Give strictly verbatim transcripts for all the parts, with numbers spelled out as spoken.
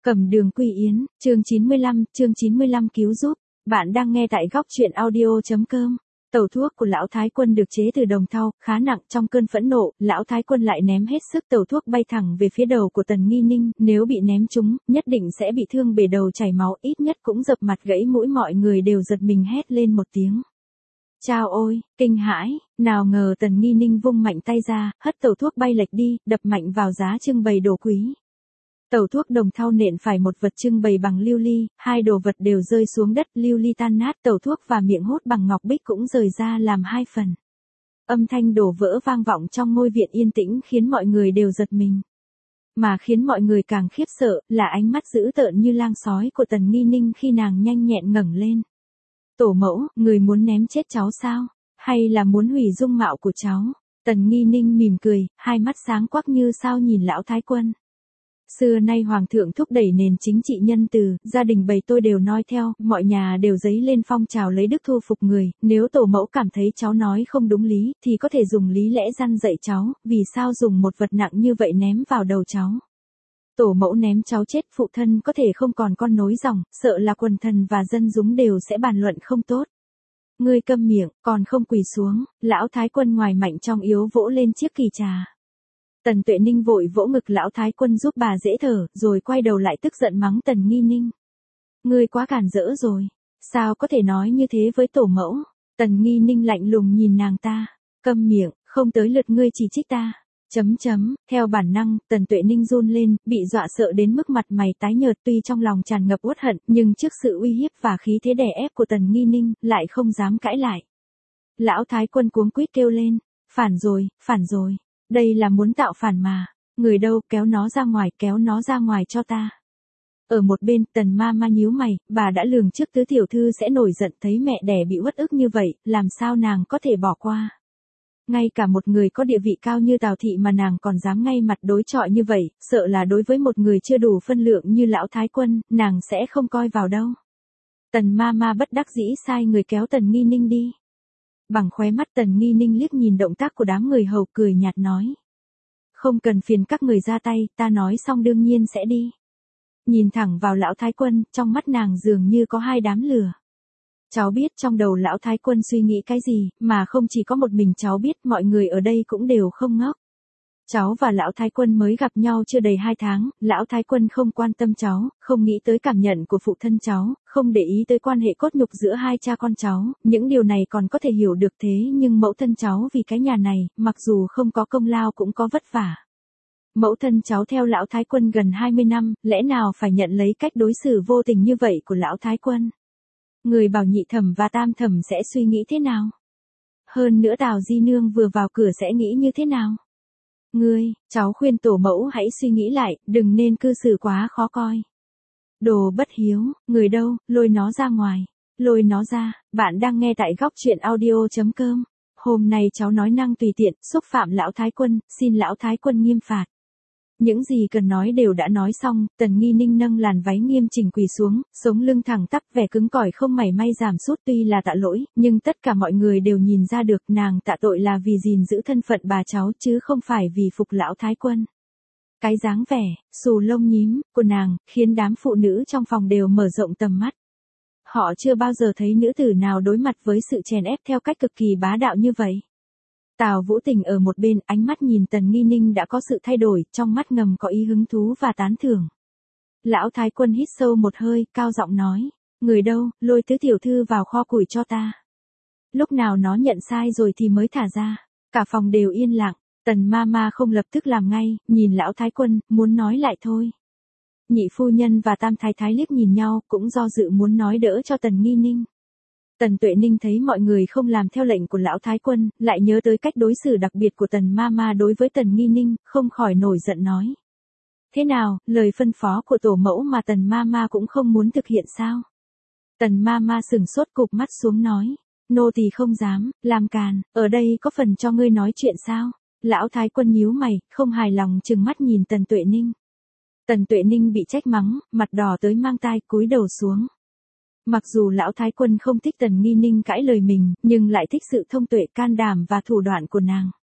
Cầm đường quy yến, chương chín mươi lăm, chương chín mươi lăm cứu giúp. Bạn đang nghe tại góc truyện audio chấm com. Tẩu thuốc của lão Thái Quân được chế từ đồng thau, khá nặng. Trong cơn phẫn nộ, lão Thái Quân lại ném hết sức tẩu thuốc bay thẳng về phía đầu của Tần Nghi Ninh. Nếu bị ném trúng, nhất định sẽ bị thương bể đầu chảy máu, ít nhất cũng dập mặt gãy mũi. Mọi người đều giật mình hét lên một tiếng. Chao ôi, kinh hãi, nào ngờ Tần Nghi Ninh vung mạnh tay ra, hất tẩu thuốc bay lệch đi, đập mạnh vào giá trưng bày đồ quý. Tẩu thuốc đồng thau nện phải một vật trưng bày bằng lưu ly, hai đồ vật đều rơi xuống đất, lưu ly tan nát, tẩu thuốc và miệng hốt bằng ngọc bích cũng rời ra làm hai phần. Âm thanh đổ vỡ vang vọng trong ngôi viện yên tĩnh khiến mọi người đều giật mình. Mà khiến mọi người càng khiếp sợ, là ánh mắt dữ tợn như lang sói của Tần Nghi Ninh khi nàng nhanh nhẹn ngẩng lên. Tổ mẫu, người muốn ném chết cháu sao? Hay là muốn hủy dung mạo của cháu? Tần Nghi Ninh mỉm cười, hai mắt sáng quắc như sao nhìn lão Thái Quân. Xưa nay hoàng thượng thúc đẩy nền chính trị nhân từ, gia đình bầy tôi đều noi theo, mọi nhà đều dấy lên phong trào lấy đức thu phục người, nếu tổ mẫu cảm thấy cháu nói không đúng lý, thì có thể dùng lý lẽ răn dạy cháu, vì sao dùng một vật nặng như vậy ném vào đầu cháu. Tổ mẫu ném cháu chết, phụ thân có thể không còn con nối dòng, sợ là quần thần và dân chúng đều sẽ bàn luận không tốt. Ngươi câm miệng, còn không quỳ xuống, lão Thái Quân ngoài mạnh trong yếu vỗ lên chiếc kỳ trà. Tần Tuệ Ninh vội vỗ ngực lão Thái Quân giúp bà dễ thở, rồi quay đầu lại tức giận mắng Tần Nghi Ninh. Ngươi quá cản rỡ rồi, sao có thể nói như thế với tổ mẫu? Tần Nghi Ninh lạnh lùng nhìn nàng ta, câm miệng, không tới lượt ngươi chỉ trích ta. Chấm chấm, theo bản năng, Tần Tuệ Ninh run lên, bị dọa sợ đến mức mặt mày tái nhợt, tuy trong lòng tràn ngập uất hận, nhưng trước sự uy hiếp và khí thế đè ép của Tần Nghi Ninh, lại không dám cãi lại. Lão Thái Quân cuống quýt kêu lên, phản rồi, phản rồi. Đây là muốn tạo phản mà. Người đâu, kéo nó ra ngoài, kéo nó ra ngoài cho ta. Ở một bên, Tần ma ma nhíu mày, bà đã lường trước tứ tiểu thư sẽ nổi giận, thấy mẹ đẻ bị uất ức như vậy, làm sao nàng có thể bỏ qua. Ngay cả một người có địa vị cao như Tào Thị mà nàng còn dám ngay mặt đối chọi như vậy, sợ là đối với một người chưa đủ phân lượng như lão Thái Quân, nàng sẽ không coi vào đâu. Tần ma ma bất đắc dĩ sai người kéo Tần Nghi Ninh đi. Bằng khóe mắt Tần Nghi Ninh liếc nhìn động tác của đám người hầu, cười nhạt nói. Không cần phiền các người ra tay, ta nói xong đương nhiên sẽ đi. Nhìn thẳng vào lão Thái Quân, trong mắt nàng dường như có hai đám lửa. Cháu biết trong đầu lão Thái Quân suy nghĩ cái gì, mà không chỉ có một mình cháu biết, mọi người ở đây cũng đều không ngốc. Cháu và lão Thái Quân mới gặp nhau chưa đầy hai tháng, lão Thái Quân không quan tâm cháu, không nghĩ tới cảm nhận của phụ thân cháu, không để ý tới quan hệ cốt nhục giữa hai cha con cháu, những điều này còn có thể hiểu được, thế nhưng mẫu thân cháu vì cái nhà này, mặc dù không có công lao cũng có vất vả. Mẫu thân cháu theo lão Thái Quân gần hai mươi năm, lẽ nào phải nhận lấy cách đối xử vô tình như vậy của lão Thái Quân? Người bảo nhị thẩm và tam thẩm sẽ suy nghĩ thế nào? Hơn nữa Tào Di Nương vừa vào cửa sẽ nghĩ như thế nào? Ngươi, cháu khuyên tổ mẫu hãy suy nghĩ lại, đừng nên cư xử quá khó coi. Đồ bất hiếu, người đâu, lôi nó ra ngoài. Lôi nó ra, bạn đang nghe tại góc truyện audio chấm com. Hôm nay cháu nói năng tùy tiện, xúc phạm lão Thái Quân, xin lão Thái Quân nghiêm phạt. Những gì cần nói đều đã nói xong, Tần Nghi Ninh nâng làn váy nghiêm chỉnh quỳ xuống, sống lưng thẳng tắp, vẻ cứng cỏi không mảy may giảm sút, tuy là tạ lỗi, nhưng tất cả mọi người đều nhìn ra được nàng tạ tội là vì gìn giữ thân phận bà cháu chứ không phải vì phục lão Thái Quân. Cái dáng vẻ, xù lông nhím, của nàng, khiến đám phụ nữ trong phòng đều mở rộng tầm mắt. Họ chưa bao giờ thấy nữ tử nào đối mặt với sự chèn ép theo cách cực kỳ bá đạo như vậy. Tào Vũ Tình ở một bên, ánh mắt nhìn Tần Nghi Ninh đã có sự thay đổi, trong mắt ngầm có ý hứng thú và tán thưởng. Lão Thái Quân hít sâu một hơi, cao giọng nói, người đâu, lôi tứ tiểu thư vào kho củi cho ta. Lúc nào nó nhận sai rồi thì mới thả ra. Cả phòng đều yên lặng, Tần ma ma không lập tức làm ngay, nhìn lão Thái Quân, muốn nói lại thôi. Nhị phu nhân và tam thái thái liếc nhìn nhau, cũng do dự muốn nói đỡ cho Tần Nghi Ninh. Tần Tuệ Ninh thấy mọi người không làm theo lệnh của lão Thái Quân, lại nhớ tới cách đối xử đặc biệt của Tần ma ma đối với Tần Nghi Ninh, không khỏi nổi giận nói. Thế nào, lời phân phó của tổ mẫu mà Tần ma ma cũng không muốn thực hiện sao? Tần ma ma sừng sốt cụp mắt xuống nói. Nô tỳ không dám, làm càn, ở đây có phần cho ngươi nói chuyện sao? Lão Thái Quân nhíu mày, không hài lòng trừng mắt nhìn Tần Tuệ Ninh. Tần Tuệ Ninh bị trách mắng, mặt đỏ tới mang tai, cúi đầu xuống. Mặc dù lão Thái Quân không thích Tần Nghi Ninh cãi lời mình, nhưng lại thích sự thông tuệ, can đảm và thủ đoạn của nàng.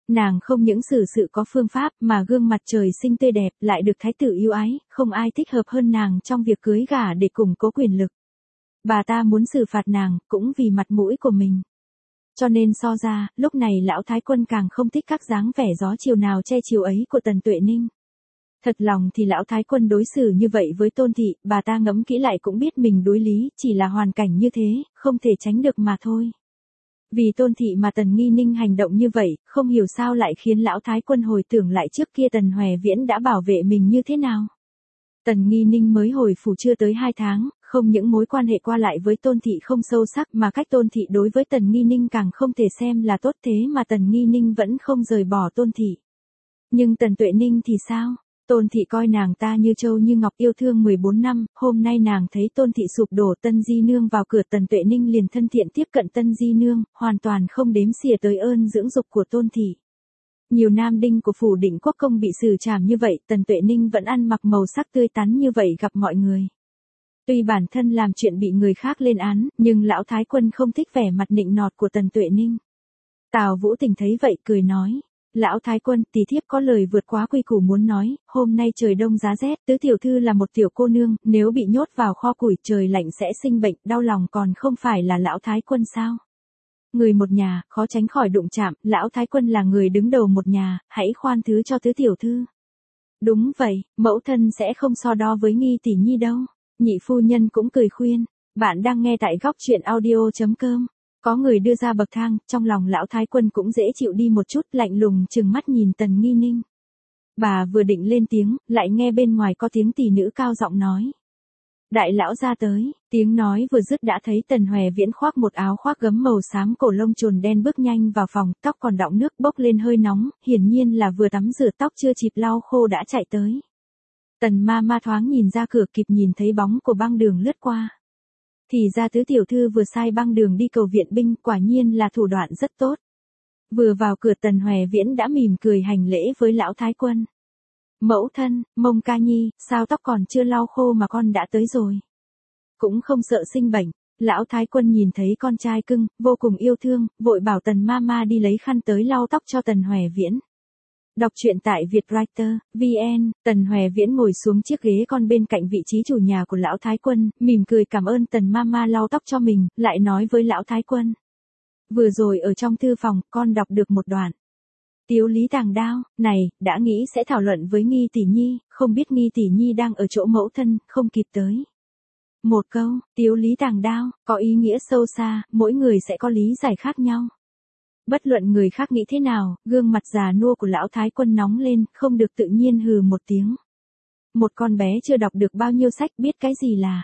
Nàng không những xử sự có phương pháp mà gương mặt trời sinh tươi đẹp, lại được thái tử yêu ái, không ai thích hợp hơn nàng trong việc cưới gả để củng cố quyền lực. Bà ta muốn xử phạt nàng, cũng vì mặt mũi của mình. Cho nên so ra, lúc này lão thái quân càng không thích các dáng vẻ gió chiều nào che chiều ấy của Tần Tuệ Ninh. Thật lòng thì lão thái quân đối xử như vậy với Tôn thị, bà ta ngẫm kỹ lại cũng biết mình đối lý, chỉ là hoàn cảnh như thế, không thể tránh được mà thôi. Vì Tôn thị mà Tần Nghi Ninh hành động như vậy, không hiểu sao lại khiến lão thái quân hồi tưởng lại trước kia Tần Hoè Viễn đã bảo vệ mình như thế nào. Tần Nghi Ninh mới hồi phủ chưa tới hai tháng, không những mối quan hệ qua lại với Tôn thị không sâu sắc mà cách Tôn thị đối với Tần Nghi Ninh càng không thể xem là tốt, thế mà Tần Nghi Ninh vẫn không rời bỏ Tôn thị. Nhưng Tần Tuệ Ninh thì sao? Tôn thị coi nàng ta như châu như ngọc, yêu thương mười bốn năm, hôm nay nàng thấy Tôn thị sụp đổ, Tân Di Nương vào cửa, Tần Tuệ Ninh liền thân thiện tiếp cận Tân Di Nương, hoàn toàn không đếm xỉa tới ơn dưỡng dục của Tôn thị. Nhiều nam đinh của phủ Định Quốc công bị xử trảm như vậy, Tần Tuệ Ninh vẫn ăn mặc màu sắc tươi tắn như vậy gặp mọi người. Tuy bản thân làm chuyện bị người khác lên án, nhưng lão thái quân không thích vẻ mặt nịnh nọt của Tần Tuệ Ninh. Tào Vũ Tình thấy vậy cười nói. Lão thái quân, tỷ thiếp có lời vượt quá quy củ muốn nói, hôm nay trời đông giá rét, tứ tiểu thư là một tiểu cô nương, nếu bị nhốt vào kho củi trời lạnh sẽ sinh bệnh, đau lòng còn không phải là lão thái quân sao? Người một nhà, khó tránh khỏi đụng chạm, lão thái quân là người đứng đầu một nhà, hãy khoan thứ cho tứ tiểu thư. Đúng vậy, mẫu thân sẽ không so đo với Nghi tỷ nhi đâu. Nhị phu nhân cũng cười khuyên, bạn đang nghe tại góc truyện audio chấm com. Có người đưa ra bậc thang, trong lòng lão thái quân cũng dễ chịu đi một chút, lạnh lùng trừng mắt nhìn Tần Nghi Ninh. Bà vừa định lên tiếng, lại nghe bên ngoài có tiếng tỷ nữ cao giọng nói. Đại lão ra tới, tiếng nói vừa dứt đã thấy Tần Hoè Viễn khoác một áo khoác gấm màu xám cổ lông chồn đen bước nhanh vào phòng, tóc còn đọng nước bốc lên hơi nóng, hiển nhiên là vừa tắm rửa, tóc chưa kịp lau khô đã chạy tới. Tần ma ma thoáng nhìn ra cửa, kịp nhìn thấy bóng của Băng Đường lướt qua. Thì ra tứ tiểu thư vừa sai Băng Đường đi cầu viện binh, quả nhiên là thủ đoạn rất tốt. Vừa vào cửa Tần Hoè Viễn đã mỉm cười hành lễ với lão thái quân. Mẫu thân, Mông ca nhi, sao tóc còn chưa lau khô mà con đã tới rồi? Cũng không sợ sinh bệnh. Lão thái quân nhìn thấy con trai cưng, vô cùng yêu thương, vội bảo Tần ma ma đi lấy khăn tới lau tóc cho Tần Hoè Viễn. Đọc truyện tại Vietwriter, vê en, Tần Hoè Viễn ngồi xuống chiếc ghế con bên cạnh vị trí chủ nhà của lão thái quân, mỉm cười cảm ơn Tần Mama lau tóc cho mình, lại nói với lão thái quân. Vừa rồi ở trong thư phòng, con đọc được một đoạn. Tiếu lý tàng đao, này, đã nghĩ sẽ thảo luận với Nghi tỷ nhi, không biết Nghi tỷ nhi đang ở chỗ mẫu thân, không kịp tới. Một câu, tiếu lý tàng đao, có ý nghĩa sâu xa, mỗi người sẽ có lý giải khác nhau. Bất luận người khác nghĩ thế nào, gương mặt già nua của lão thái quân nóng lên, không được tự nhiên hừ một tiếng. Một con bé chưa đọc được bao nhiêu sách biết cái gì là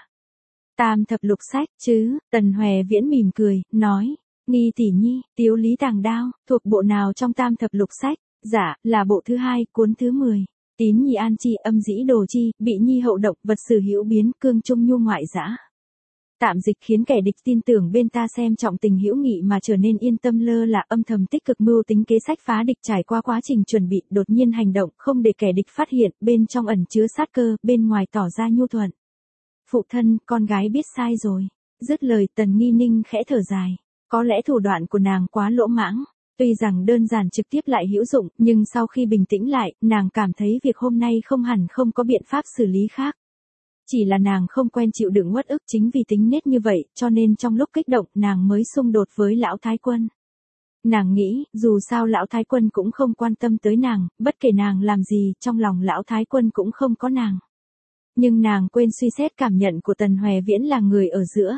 tam thập lục sách chứ? Tần Hoè Viễn mỉm cười, nói, Nghi tỷ nhi, tiếu lý tàng đao, thuộc bộ nào trong tam thập lục sách? Dạ, là bộ thứ hai, cuốn thứ mười. Tín nhi an chi, âm dĩ đồ chi, bị nhi hậu động, vật sử hữu biến, cương trung nhu ngoại dã. Tạm dịch khiến kẻ địch tin tưởng bên ta xem trọng tình hữu nghị mà trở nên yên tâm, lơ là âm thầm tích cực mưu tính kế sách phá địch, trải qua quá trình chuẩn bị, đột nhiên hành động, không để kẻ địch phát hiện, bên trong ẩn chứa sát cơ, bên ngoài tỏ ra nhu thuận. Phụ thân, con gái biết sai rồi. Dứt lời Tần Nghi Ninh khẽ thở dài. Có lẽ thủ đoạn của nàng quá lỗ mãng. Tuy rằng đơn giản trực tiếp lại hữu dụng, nhưng sau khi bình tĩnh lại, nàng cảm thấy việc hôm nay không hẳn không có biện pháp xử lý khác. Chỉ là nàng không quen chịu đựng uất ức, chính vì tính nết như vậy, cho nên trong lúc kích động, nàng mới xung đột với lão thái quân. Nàng nghĩ, dù sao lão thái quân cũng không quan tâm tới nàng, bất kể nàng làm gì, trong lòng lão thái quân cũng không có nàng. Nhưng nàng quên suy xét cảm nhận của Tần Hoè Viễn là người ở giữa.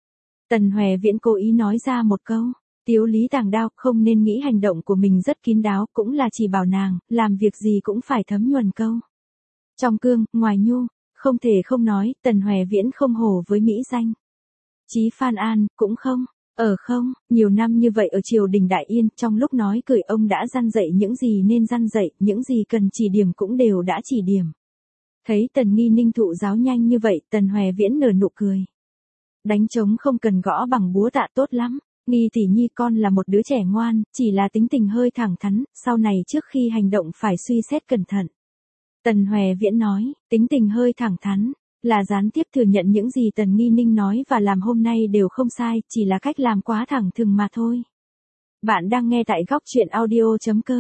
Tần Hoè Viễn cố ý nói ra một câu, tiếu lý tàng đao, không nên nghĩ hành động của mình rất kín đáo, cũng là chỉ bảo nàng, làm việc gì cũng phải thấm nhuần câu. Trong cương, ngoài nhu. Không thể không nói, Tần Hoè Viễn không hổ với mỹ danh. Chí Phan An, cũng không. Ở không, nhiều năm như vậy ở triều đình Đại Yên, trong lúc nói cười ông đã răn dạy những gì nên răn dạy, những gì cần chỉ điểm cũng đều đã chỉ điểm. Thấy Tần Nghi Ninh thụ giáo nhanh như vậy, Tần Hoè Viễn nở nụ cười. Đánh trống không cần gõ bằng búa tạ, tốt lắm. Nghi tỷ nhi, con là một đứa trẻ ngoan, chỉ là tính tình hơi thẳng thắn, sau này trước khi hành động phải suy xét cẩn thận. Tần Hoè Viễn nói, tính tình hơi thẳng thắn, là gián tiếp thừa nhận những gì Tần Nghi Ninh nói và làm hôm nay đều không sai, chỉ là cách làm quá thẳng thừng mà thôi. Bạn đang nghe tại góc truyện audio chấm com.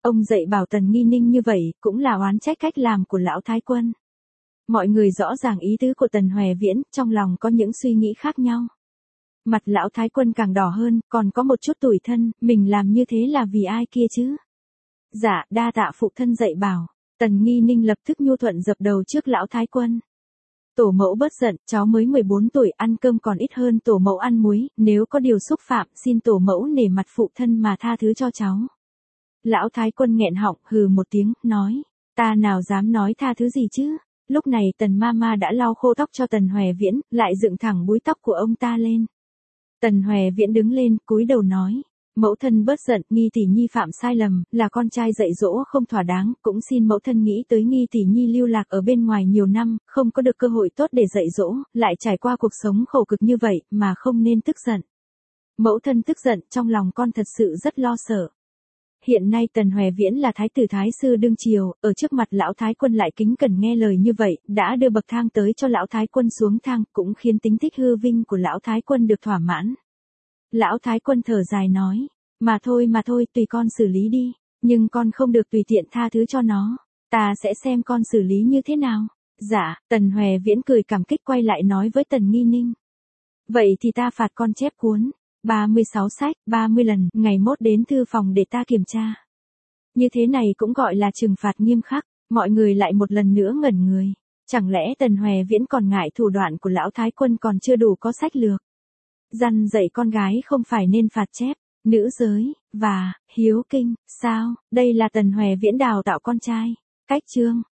Ông dạy bảo Tần Nghi Ninh như vậy, cũng là oán trách cách làm của lão thái quân. Mọi người rõ ràng ý tứ của Tần Hoè Viễn, trong lòng có những suy nghĩ khác nhau. Mặt lão thái quân càng đỏ hơn, còn có một chút tủi thân, mình làm như thế là vì ai kia chứ? Dạ, đa tạ phụ thân dạy bảo. Tần Nghi Ninh lập tức nhu thuận dập đầu trước lão thái quân. Tổ mẫu bớt giận, cháu mới mười bốn tuổi, ăn cơm còn ít hơn tổ mẫu ăn muối, nếu có điều xúc phạm, xin tổ mẫu nể mặt phụ thân mà tha thứ cho cháu. Lão thái quân nghẹn họng, hừ một tiếng, nói, ta nào dám nói tha thứ gì chứ? Lúc này Tần Mama đã lau khô tóc cho Tần Hoè Viễn, lại dựng thẳng búi tóc của ông ta lên. Tần Hoè Viễn đứng lên, cúi đầu nói, mẫu thân bớt giận, Nghi tỷ nhi phạm sai lầm, là con trai dạy dỗ không thỏa đáng, cũng xin mẫu thân nghĩ tới Nghi tỷ nhi lưu lạc ở bên ngoài nhiều năm, không có được cơ hội tốt để dạy dỗ, lại trải qua cuộc sống khổ cực như vậy, mà không nên tức giận. Mẫu thân tức giận, trong lòng con thật sự rất lo sợ. Hiện nay Tần Hoè Viễn là thái tử thái sư đương triều, ở trước mặt lão thái quân lại kính cẩn nghe lời như vậy, đã đưa bậc thang tới cho lão thái quân xuống thang, cũng khiến tính tích hư vinh của lão thái quân được thỏa mãn. Lão thái quân thở dài nói, mà thôi mà thôi, tùy con xử lý đi, nhưng con không được tùy tiện tha thứ cho nó, ta sẽ xem con xử lý như thế nào. Dạ, Tần Hoè Viễn cười cảm kích quay lại nói với Tần Nghi Ninh. Vậy thì ta phạt con chép cuốn ba mươi sáu sách, ba mươi lần, ngày mốt đến thư phòng để ta kiểm tra. Như thế này cũng gọi là trừng phạt nghiêm khắc, mọi người lại một lần nữa ngẩn người. Chẳng lẽ Tần Hoè Viễn còn ngại thủ đoạn của lão thái quân còn chưa đủ có sách lược? Dằn dạy con gái không phải nên phạt chép, nữ giới, và, hiếu kinh, sao, đây là Tần Hoè Viễn đào tạo con trai. Cách chương